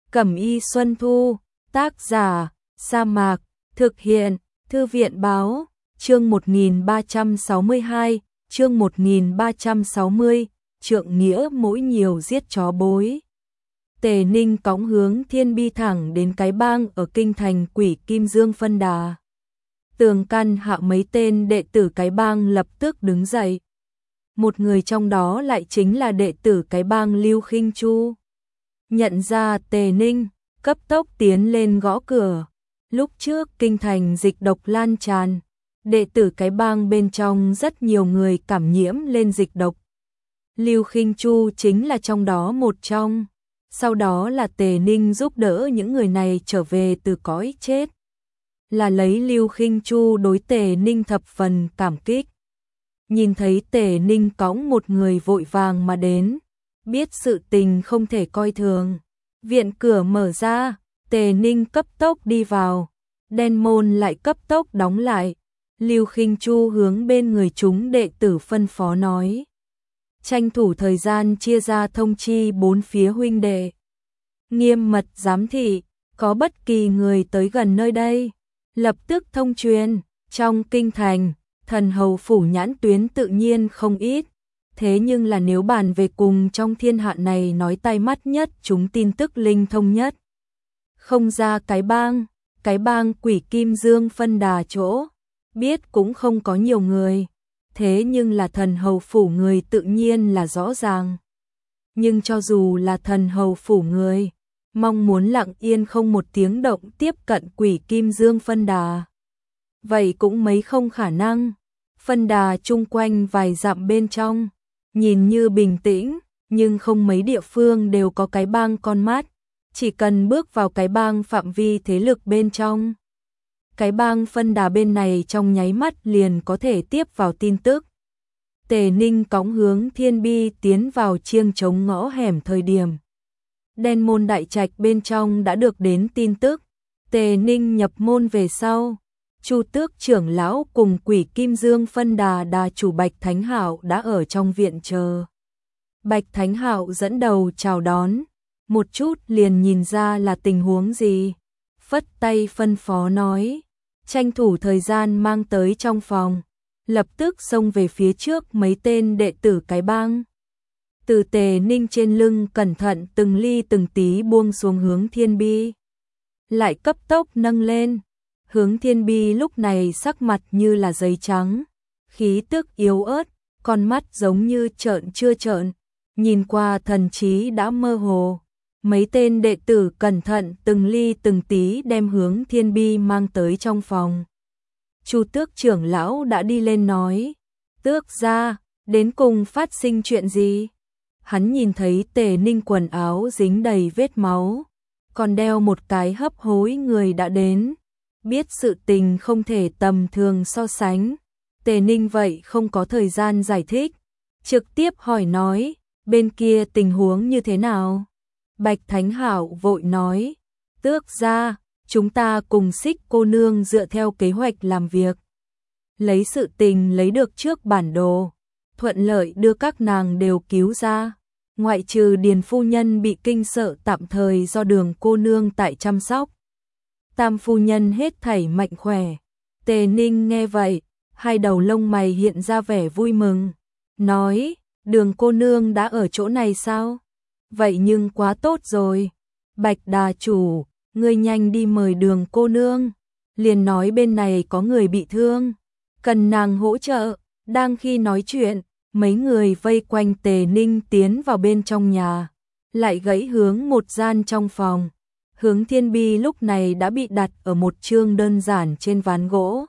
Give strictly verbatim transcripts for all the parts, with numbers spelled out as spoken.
Cẩm y Xuân Thu, tác giả, Sa Mạc, thực hiện, Thư viện báo, chương một nghìn ba trăm sáu mươi hai, chương một nghìn ba trăm sáu mươi, trượng nghĩa mỗi nhiều giết chó bối. Tề Ninh cõng hướng Thiên Bi thẳng đến cái bang ở kinh thành Quỷ Kim Dương phân đà. Tường căn hạ mấy tên đệ tử cái bang lập tức đứng dậy. Một người trong đó lại chính là đệ tử cái bang Lưu Khinh Chu. Nhận ra Tề Ninh, cấp tốc tiến lên gõ cửa. Lúc trước kinh thành dịch độc lan tràn, đệ tử cái bang bên trong rất nhiều người cảm nhiễm lên dịch độc. Lưu Khinh Chu chính là trong đó một trong. Sau đó là Tề Ninh giúp đỡ những người này trở về từ cõi chết. Là lấy Lưu Khinh Chu đối Tề Ninh thập phần cảm kích. Nhìn thấy Tề Ninh cõng một người vội vàng mà đến, biết sự tình không thể coi thường. Viện cửa mở ra, Tề Ninh cấp tốc đi vào, đen môn lại cấp tốc đóng lại. Lưu Khinh Chu hướng bên người chúng đệ tử phân phó nói. Tranh thủ thời gian chia ra thông chi bốn phía huynh đệ. Nghiêm mật giám thị, có bất kỳ người tới gần nơi đây, lập tức thông truyền. Trong kinh thành, thần hầu phủ nhãn tuyến tự nhiên không ít. Thế nhưng là nếu bàn về cùng trong thiên hạ này nói tay mắt nhất, chúng tin tức linh thông nhất. Không ra cái bang, cái bang Quỷ Kim Dương phân đà chỗ, biết cũng không có nhiều người. Thế nhưng là thần hầu phủ người tự nhiên là rõ ràng. Nhưng cho dù là thần hầu phủ người, mong muốn lặng yên không một tiếng động tiếp cận Quỷ Kim Dương phân đà, vậy cũng mấy không khả năng. Phân đà chung quanh vài dặm bên trong, nhìn như bình tĩnh, nhưng không mấy địa phương đều có cái bang con mắt. Chỉ cần bước vào cái bang phạm vi thế lực bên trong, cái bang phân đà bên này trong nháy mắt liền có thể tiếp vào tin tức. Tề Ninh cõng hướng Thiên Bi tiến vào chiêng trống ngõ hẻm thời điểm. Đen môn đại trạch bên trong đã được đến tin tức. Tề Ninh nhập môn về sau, Chu Tước trưởng lão cùng Quỷ Kim Dương phân đà đà chủ Bạch Thánh Hạo đã ở trong viện chờ. Bạch Thánh Hạo dẫn đầu chào đón, một chút liền nhìn ra là tình huống gì. Phất tay phân phó nói, tranh thủ thời gian mang tới trong phòng, lập tức xông về phía trước mấy tên đệ tử cái bang. Từ Tề Ninh trên lưng cẩn thận từng ly từng tí buông xuống hướng Thiên Bi, lại cấp tốc nâng lên. Hướng Thiên Bi lúc này sắc mặt như là giấy trắng, khí tức yếu ớt, con mắt giống như trợn chưa trợn, nhìn qua thần trí đã mơ hồ. Mấy tên đệ tử cẩn thận từng ly từng tí đem Hướng Thiên Bi mang tới trong phòng. Chu Tước trưởng lão đã đi lên nói, Tước gia, đến cùng phát sinh chuyện gì? Hắn nhìn thấy Tề Ninh quần áo dính đầy vết máu, còn đeo một cái hấp hối người đã đến. Biết sự tình không thể tầm thường so sánh, Tề Ninh vậy không có thời gian giải thích, trực tiếp hỏi nói, bên kia tình huống như thế nào? Bạch Thánh Hạo vội nói, Tước gia, chúng ta cùng Xích cô nương dựa theo kế hoạch làm việc, lấy sự tình lấy được trước bản đồ, thuận lợi đưa các nàng đều cứu ra, ngoại trừ Điền phu nhân bị kinh sợ tạm thời do Đường cô nương tại chăm sóc. Tam phu nhân hết thảy mạnh khỏe. Tề Ninh nghe vậy, hai đầu lông mày hiện ra vẻ vui mừng, nói, Đường cô nương đã ở chỗ này sao? Vậy nhưng quá tốt rồi. Bạch đà chủ, ngươi nhanh đi mời Đường cô nương, liền nói bên này có người bị thương, cần nàng hỗ trợ. Đang khi nói chuyện, mấy người vây quanh Tề Ninh tiến vào bên trong nhà, lại gãy hướng một gian trong phòng. Hướng Thiên Bi lúc này đã bị đặt ở một chương đơn giản trên ván gỗ.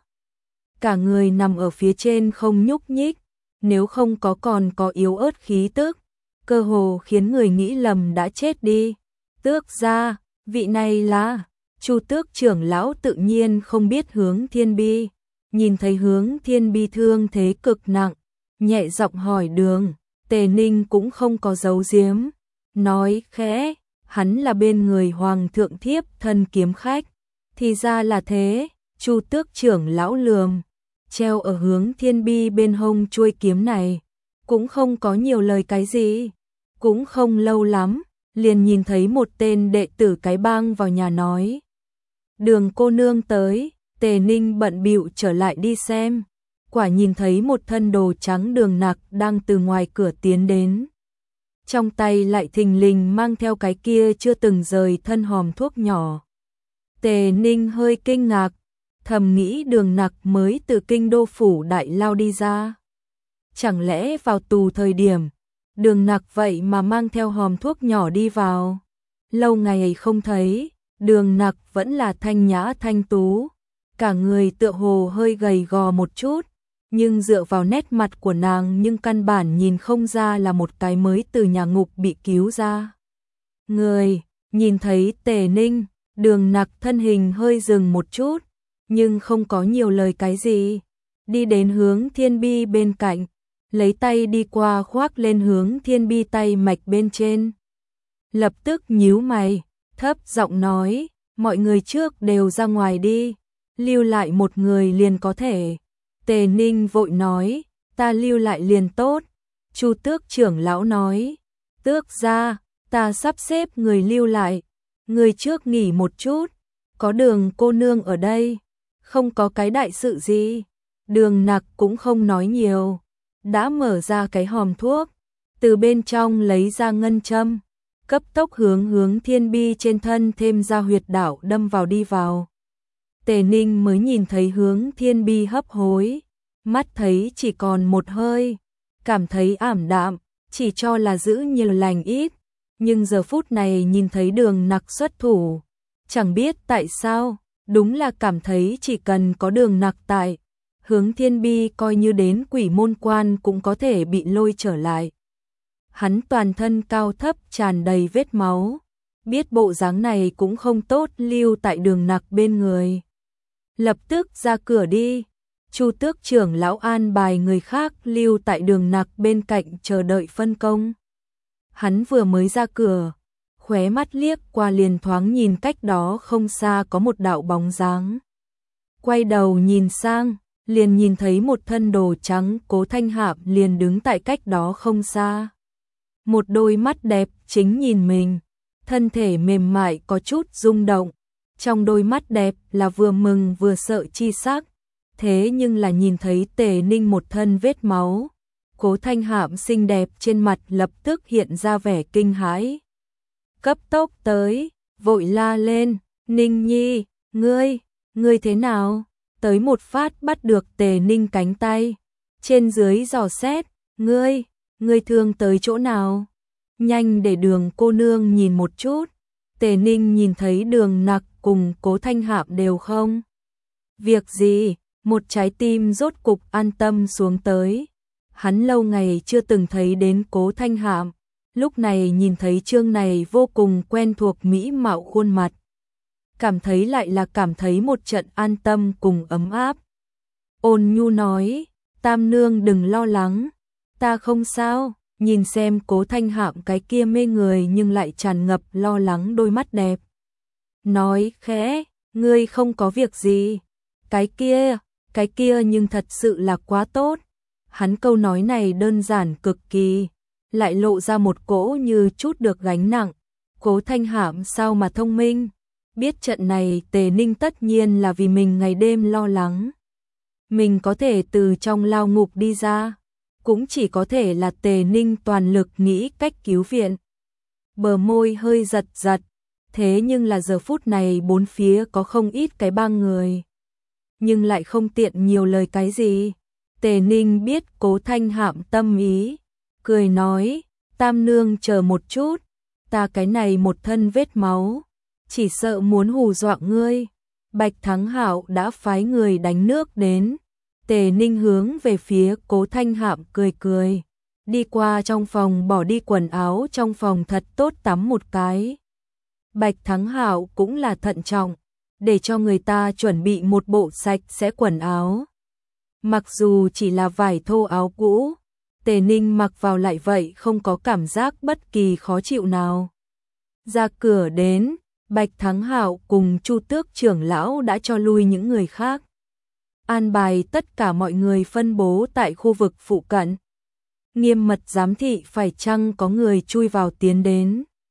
Cả người nằm ở phía trên không nhúc nhích, nếu không có còn có yếu ớt khí tức, cơ hồ khiến người nghĩ lầm đã chết đi. Tước gia, vị này là... Chu Tước trưởng lão tự nhiên không biết Hướng Thiên Bi, nhìn thấy Hướng Thiên Bi thương thế cực nặng, nhẹ giọng hỏi đường. Tề Ninh cũng không có giấu giếm, nói khẽ, hắn là bên người Hoàng thượng thiếp thân kiếm khách. Thì ra là thế. Chu Tước trưởng lão lườm, treo ở Hướng Thiên Bi bên hông chuôi kiếm này, cũng không có nhiều lời cái gì. Cũng không lâu lắm, liền nhìn thấy một tên đệ tử cái bang vào nhà nói. Đường cô nương tới, Tề Ninh bận bịu trở lại đi xem. Quả nhìn thấy một thân đồ trắng Đường Nặc đang từ ngoài cửa tiến đến. Trong tay lại thình lình mang theo cái kia chưa từng rời thân hòm thuốc nhỏ. Tề Ninh hơi kinh ngạc, thầm nghĩ Đường Nặc mới từ kinh đô phủ đại lao đi ra. Chẳng lẽ vào tù thời điểm, Đường Nặc vậy mà mang theo hòm thuốc nhỏ đi vào. Lâu ngày không thấy, Đường Nặc vẫn là thanh nhã thanh tú. Cả người tựa hồ hơi gầy gò một chút, nhưng dựa vào nét mặt của nàng nhưng căn bản nhìn không ra là một cái mới từ nhà ngục bị cứu ra. Người, nhìn thấy Tề Ninh, Đường Nặc thân hình hơi dừng một chút, nhưng không có nhiều lời cái gì. Đi đến hướng Thiên Bi bên cạnh, lấy tay đi qua khoác lên hướng Thiên Bi tay mạch bên trên. Lập tức nhíu mày, thấp giọng nói, mọi người trước đều ra ngoài đi, lưu lại một người liền có thể. Tề Ninh vội nói, ta lưu lại liền tốt. Chu Tước trưởng lão nói, tước gia, ta sắp xếp người lưu lại, người trước nghỉ một chút, có Đường cô nương ở đây, không có cái đại sự gì. Đường Nặc cũng không nói nhiều, đã mở ra cái hòm thuốc, từ bên trong lấy ra ngân châm, cấp tốc hướng hướng Thiên Bi trên thân thêm ra huyệt đạo đâm vào đi vào. Tề Ninh mới nhìn thấy hướng Thiên Bi hấp hối, mắt thấy chỉ còn một hơi, cảm thấy ảm đạm, chỉ cho là giữ nhiều lành ít, nhưng giờ phút này nhìn thấy Đường Nặc xuất thủ, chẳng biết tại sao, đúng là cảm thấy chỉ cần có Đường Nặc tại, hướng Thiên Bi coi như đến quỷ môn quan cũng có thể bị lôi trở lại. Hắn toàn thân cao thấp tràn đầy vết máu, biết bộ dáng này cũng không tốt lưu tại Đường Nặc bên người. Lập tức ra cửa đi. Chu Tước trưởng lão an bài người khác lưu tại Đường Nặc bên cạnh chờ đợi phân công. Hắn vừa mới ra cửa, khóe mắt liếc qua liền thoáng nhìn cách đó không xa có một đạo bóng dáng. Quay đầu nhìn sang, liền nhìn thấy một thân đồ trắng Cố Thanh Hạp liền đứng tại cách đó không xa. Một đôi mắt đẹp chính nhìn mình, thân thể mềm mại có chút rung động, trong đôi mắt đẹp là vừa mừng vừa sợ chi sắc. Thế nhưng là nhìn thấy Tề Ninh một thân vết máu, Cố Thanh Hạp xinh đẹp trên mặt lập tức hiện ra vẻ kinh hãi. Cấp tốc tới, vội la lên, Ninh Nhi, ngươi, ngươi thế nào? Tới một phát bắt được Tề Ninh cánh tay, trên dưới dò xét, ngươi, ngươi thương tới chỗ nào? Nhanh để Đường cô nương nhìn một chút. Tề Ninh nhìn thấy Đường Nặc cùng Cố Thanh Hạp đều không việc gì, một trái tim rốt cục an tâm xuống tới. Hắn lâu ngày chưa từng thấy đến Cố Thanh Hạp, lúc này nhìn thấy trương này vô cùng quen thuộc mỹ mạo khuôn mặt, cảm thấy lại là cảm thấy một trận an tâm cùng ấm áp. Ôn nhu nói, Tam nương đừng lo lắng, ta không sao. Nhìn xem Cố Thanh Hạp cái kia mê người nhưng lại tràn ngập lo lắng đôi mắt đẹp, nói khẽ, ngươi không có việc gì. Cái kia, cái kia nhưng thật sự là quá tốt. Hắn câu nói này đơn giản cực kỳ, lại lộ ra một cỗ như chút được gánh nặng. Cố Thanh Hạp sao mà thông minh, biết trận này Tề Ninh tất nhiên là vì mình ngày đêm lo lắng. Mình có thể từ trong lao ngục đi ra, cũng chỉ có thể là Tề Ninh toàn lực nghĩ cách cứu viện. Bờ môi hơi giật giật, thế nhưng là giờ phút này bốn phía có không ít cái bang người, nhưng lại không tiện nhiều lời cái gì. Tề Ninh biết Cố Thanh Hạp tâm ý, cười nói, Tam nương chờ một chút, ta cái này một thân vết máu, chỉ sợ muốn hù dọa ngươi. Bạch Thắng Hạo đã phái người đánh nước đến. Tề Ninh hướng về phía Cố Thanh Hạp cười cười, đi qua trong phòng bỏ đi quần áo trong phòng thật tốt tắm một cái. Bạch Thắng Hạo cũng là thận trọng, để cho người ta chuẩn bị một bộ sạch sẽ quần áo. Mặc dù chỉ là vải thô áo cũ, Tề Ninh mặc vào lại vậy không có cảm giác bất kỳ khó chịu nào. Ra cửa đến, Bạch Thắng Hạo cùng Chu Tước trưởng lão đã cho lui những người khác, an bài tất cả mọi người phân bố tại khu vực phụ cận, nghiêm mật giám thị phải chăng có người chui vào tiến đến.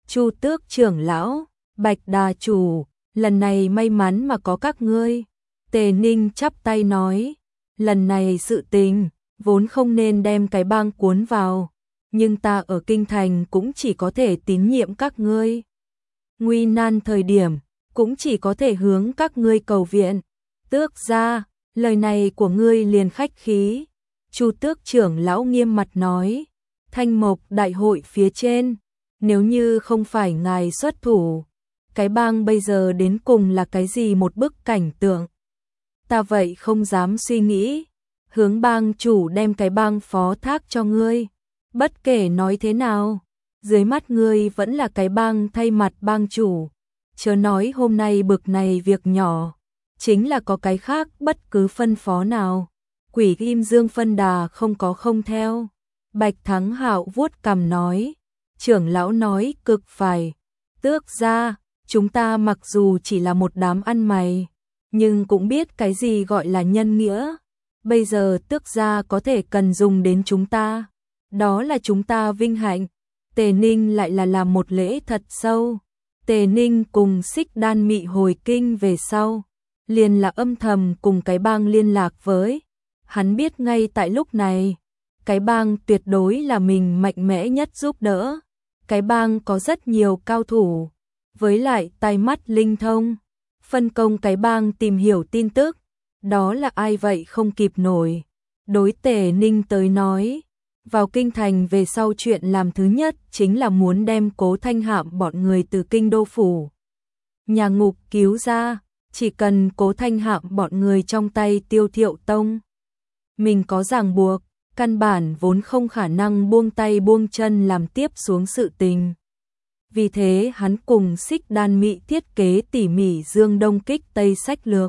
Chu Tước trưởng lão, Bạch Đà chủ, lần này may mắn mà có các ngươi. Tề Ninh chắp tay nói, lần này sự tình, vốn không nên đem cái bang cuốn vào, nhưng ta ở kinh thành cũng chỉ có thể tín nhiệm các ngươi. Nguy nan thời điểm, cũng chỉ có thể hướng các ngươi cầu viện. Tước gia, lời này của ngươi liền khách khí. Chu Tước trưởng lão nghiêm mặt nói, Thanh Mộc đại hội phía trên, nếu như không phải ngài xuất thủ, cái bang bây giờ đến cùng là cái gì một bức cảnh tượng. Ta vậy không dám suy nghĩ, hướng bang chủ đem cái bang phó thác cho ngươi. Bất kể nói thế nào, dưới mắt ngươi vẫn là cái bang thay mặt bang chủ. Chớ nói hôm nay bực này việc nhỏ, chính là có cái khác bất cứ phân phó nào. Quỷ Kim Dương phân đà không có không theo. Bạch Thắng Hạo vuốt cằm nói, trưởng lão nói cực phải. Tước gia, chúng ta mặc dù chỉ là một đám ăn mày, nhưng cũng biết cái gì gọi là nhân nghĩa. Bây giờ tước gia có thể cần dùng đến chúng ta, đó là chúng ta vinh hạnh. Tề Ninh lại là làm một lễ thật sâu. Tề Ninh cùng Xích Đan Mị hồi kinh về sau, liền là âm thầm cùng cái bang liên lạc với. Hắn biết ngay tại lúc này, cái bang tuyệt đối là mình mạnh mẽ nhất giúp đỡ. Cái bang có rất nhiều cao thủ, với lại tai mắt linh thông, phân công cái bang tìm hiểu tin tức, đó là ai vậy không kịp nổi. Đối Tề Ninh tới nói, vào kinh thành về sau chuyện làm thứ nhất chính là muốn đem Cố Thanh Hạm bọn người từ kinh đô phủ nhà ngục cứu ra. Chỉ cần Cố Thanh Hạm bọn người trong tay Tiêu Thiệu Tông, mình có ràng buộc, căn bản vốn không khả năng buông tay buông chân làm tiếp xuống sự tình. Vì thế hắn cùng Xích Đan Mị thiết kế tỉ mỉ Dương Đông kích Tây sách lược,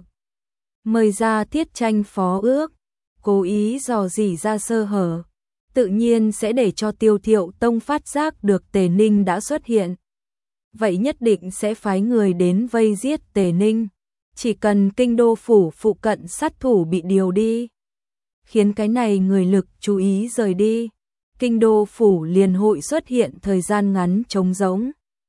mời ra Thiết Tranh phó ước, cố ý dò dỉ ra sơ hở, tự nhiên sẽ để cho Tiêu Thiệu Tông phát giác được Tề Ninh đã xuất hiện. Vậy nhất định sẽ phái người đến vây giết Tề Ninh. Chỉ cần kinh đô phủ phụ cận sát thủ bị điều đi, khiến cái này người lực chú ý rời đi, kinh đô phủ liền hội xuất hiện thời gian ngắn trống rỗng.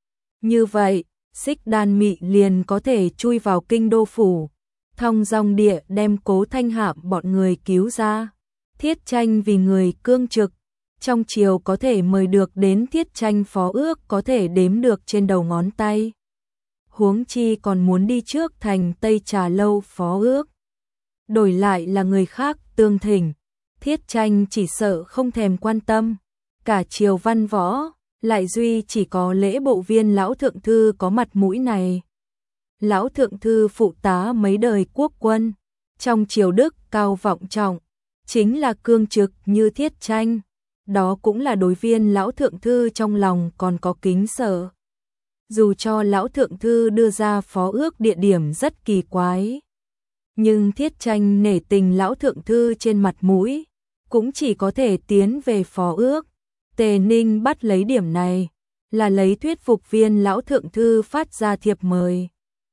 Như vậy, Xích Đan Mị liền có thể chui vào kinh đô phủ, thong dong địa đem Cố Thanh Hạm bọn người cứu ra. Thiết Tranh vì người cương trực, trong triều có thể mời được đến Thiết Tranh phó ước có thể đếm được trên đầu ngón tay. Huống chi còn muốn đi trước thành Tây Trà Lâu phó ước, đổi lại là người khác tương thỉnh, Thiết Tranh chỉ sợ không thèm quan tâm. Cả triều văn võ, lại duy chỉ có lễ bộ viên lão thượng thư có mặt mũi này. Lão thượng thư phụ tá mấy đời quốc quân, trong triều đức cao vọng trọng, chính là cương trực như Thiết Tranh. Đó cũng là đối viên lão thượng thư trong lòng còn có kính sợ. Dù cho lão thượng thư đưa ra phó ước địa điểm rất kỳ quái, nhưng Thiết Tranh nể tình lão thượng thư trên mặt mũi, cũng chỉ có thể tiến về phó ước. Tề Ninh bắt lấy điểm này, là lấy thuyết phục viên lão thượng thư phát ra thiệp mời.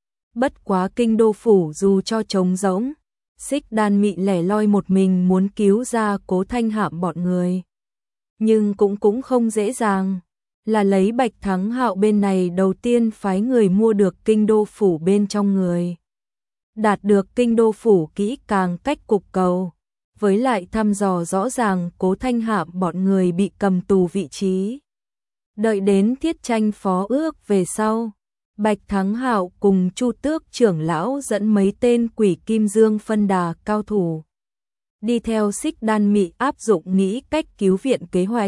Bất quá kinh đô phủ dù cho trống rỗng, Xích Đan Mị lẻ loi một mình muốn cứu ra Cố Thanh Hạm bọn người, nhưng cũng cũng không dễ dàng. Là lấy Bạch Thắng Hạo bên này đầu tiên phái người mua được kinh đô phủ bên trong người, đạt được kinh đô phủ kỹ càng cách cục cầu, với lại thăm dò rõ ràng Cố Thanh Hạm bọn người bị cầm tù vị trí. Đợi đến Thiết Tranh phó ước về sau, Bạch Thắng Hạo cùng Chu Tước trưởng lão dẫn mấy tên Quỷ Kim Dương phân đà cao thủ, đi theo Xích Đan Mị áp dụng nghĩ cách cứu viện kế hoạch.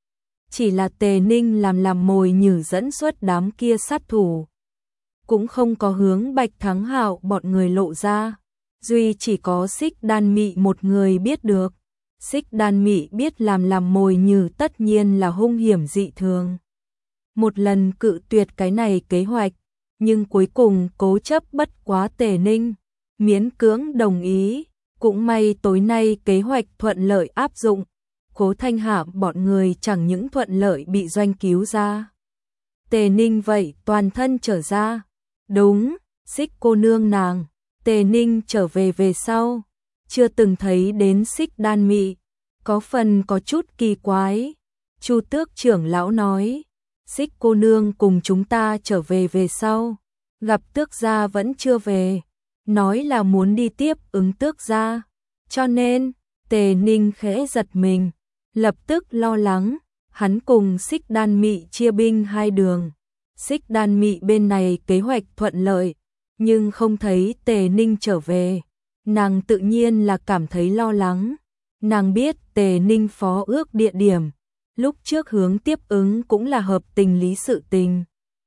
Chỉ là Tề Ninh làm làm mồi nhử dẫn xuất đám kia sát thủ, cũng không có hướng Bạch Thắng Hạo bọn người lộ ra, duy chỉ có Xích Đan Mị một người biết được. Xích Đan Mị biết làm làm mồi nhử tất nhiên là hung hiểm dị thường, một lần cự tuyệt cái này kế hoạch, nhưng cuối cùng cố chấp bất quá Tề Ninh, miễn cưỡng đồng ý. Cũng may tối nay kế hoạch thuận lợi áp dụng, Cố Thanh Hạm bọn người chẳng những thuận lợi bị doanh cứu ra, Tề Ninh vậy toàn thân trở ra. Đúng, Xích cô nương nàng, Tề Ninh trở về về sau, chưa từng thấy đến Xích Đan Mị, có phần có chút kỳ quái. Chu Tước trưởng lão nói, Xích cô nương cùng chúng ta trở về về sau, gặp tước gia vẫn chưa về, nói là muốn đi tiếp ứng tước gia, cho nên, Tề Ninh khẽ giật mình, lập tức lo lắng, hắn cùng Xích Đan Mị chia binh hai đường. Xích Đan Mị bên này kế hoạch thuận lợi, nhưng không thấy Tề Ninh trở về, nàng tự nhiên là cảm thấy lo lắng. Nàng biết Tề Ninh phó ước địa điểm, lúc trước hướng tiếp ứng cũng là hợp tình lý sự tình.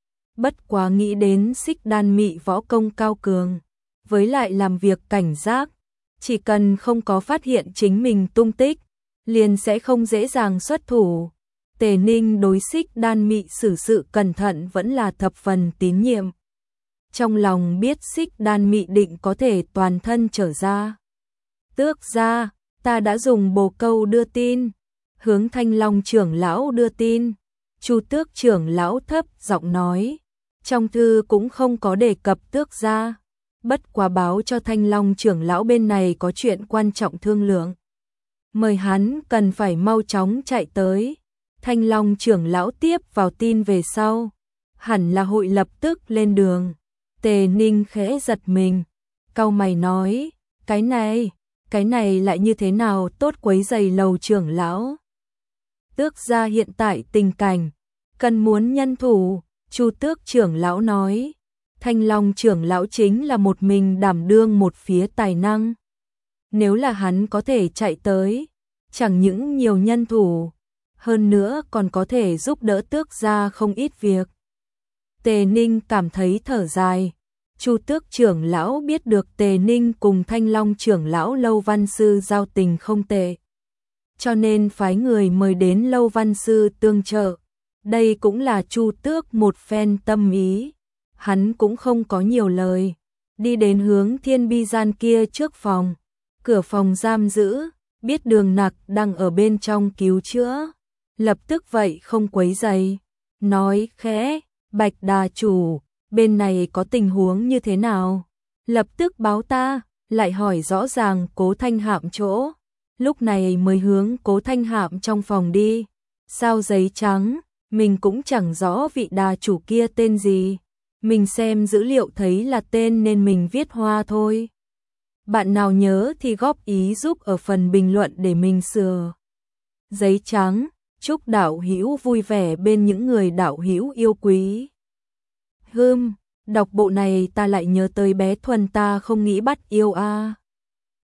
Bất quá nghĩ đến Xích Đan Mị võ công cao cường, với lại làm việc cảnh giác, chỉ cần không có phát hiện chính mình tung tích, liền sẽ không dễ dàng xuất thủ. Tề Ninh đối Xích Đan Mị xử sự cẩn thận vẫn là thập phần tín nhiệm. Trong lòng biết Xích Đan Mị định có thể toàn thân trở ra. Tước gia, ta đã dùng bồ câu đưa tin, hướng Thanh Long trưởng lão đưa tin. Chu Tước trưởng lão thấp giọng nói, trong thư cũng không có đề cập tước gia, bất quá báo cho Thanh Long trưởng lão bên này có chuyện quan trọng thương lượng. Mời hắn cần phải mau chóng chạy tới. Thanh Long trưởng lão tiếp vào tin về sau, hẳn là hội lập tức lên đường. Tề Ninh khẽ giật mình, cau mày nói, cái này, cái này lại như thế nào tốt quấy rầy Lầu trưởng lão. Tước gia hiện tại tình cảnh, cần muốn nhân thủ, Chu Tước trưởng lão nói. Thanh Long trưởng lão chính là một mình đảm đương một phía tài năng. Nếu là hắn có thể chạy tới, chẳng những nhiều nhân thủ, hơn nữa còn có thể giúp đỡ tước gia không ít việc. Tề Ninh cảm thấy thở dài. Chu Tước trưởng lão biết được Tề Ninh cùng Thanh Long trưởng lão Lâu Văn Sư giao tình không tệ, cho nên phái người mời đến Lâu Văn Sư tương trợ. Đây cũng là Chu Tước một phen tâm ý. Hắn cũng không có nhiều lời, đi đến hướng Thiên Bi gian kia trước phòng, cửa phòng giam giữ, biết Đường Nặc đang ở bên trong cứu chữa, lập tức vậy không quấy rầy, nói khẽ, Bạch đà chủ, bên này có tình huống như thế nào? Lập tức báo ta, lại hỏi rõ ràng Cố Thanh Hạm chỗ, lúc này mới hướng Cố Thanh Hạm trong phòng đi. Sao giấy trắng, mình cũng chẳng rõ vị đà chủ kia tên gì, mình xem dữ liệu thấy là tên nên mình viết hoa thôi. Bạn nào nhớ thì góp ý giúp ở phần bình luận để mình sửa. Giấy trắng, chúc đạo hữu vui vẻ bên những người đạo hữu yêu quý. Hừm, đọc bộ này ta lại nhớ tới bé Thuần ta không nghĩ bắt yêu a. À.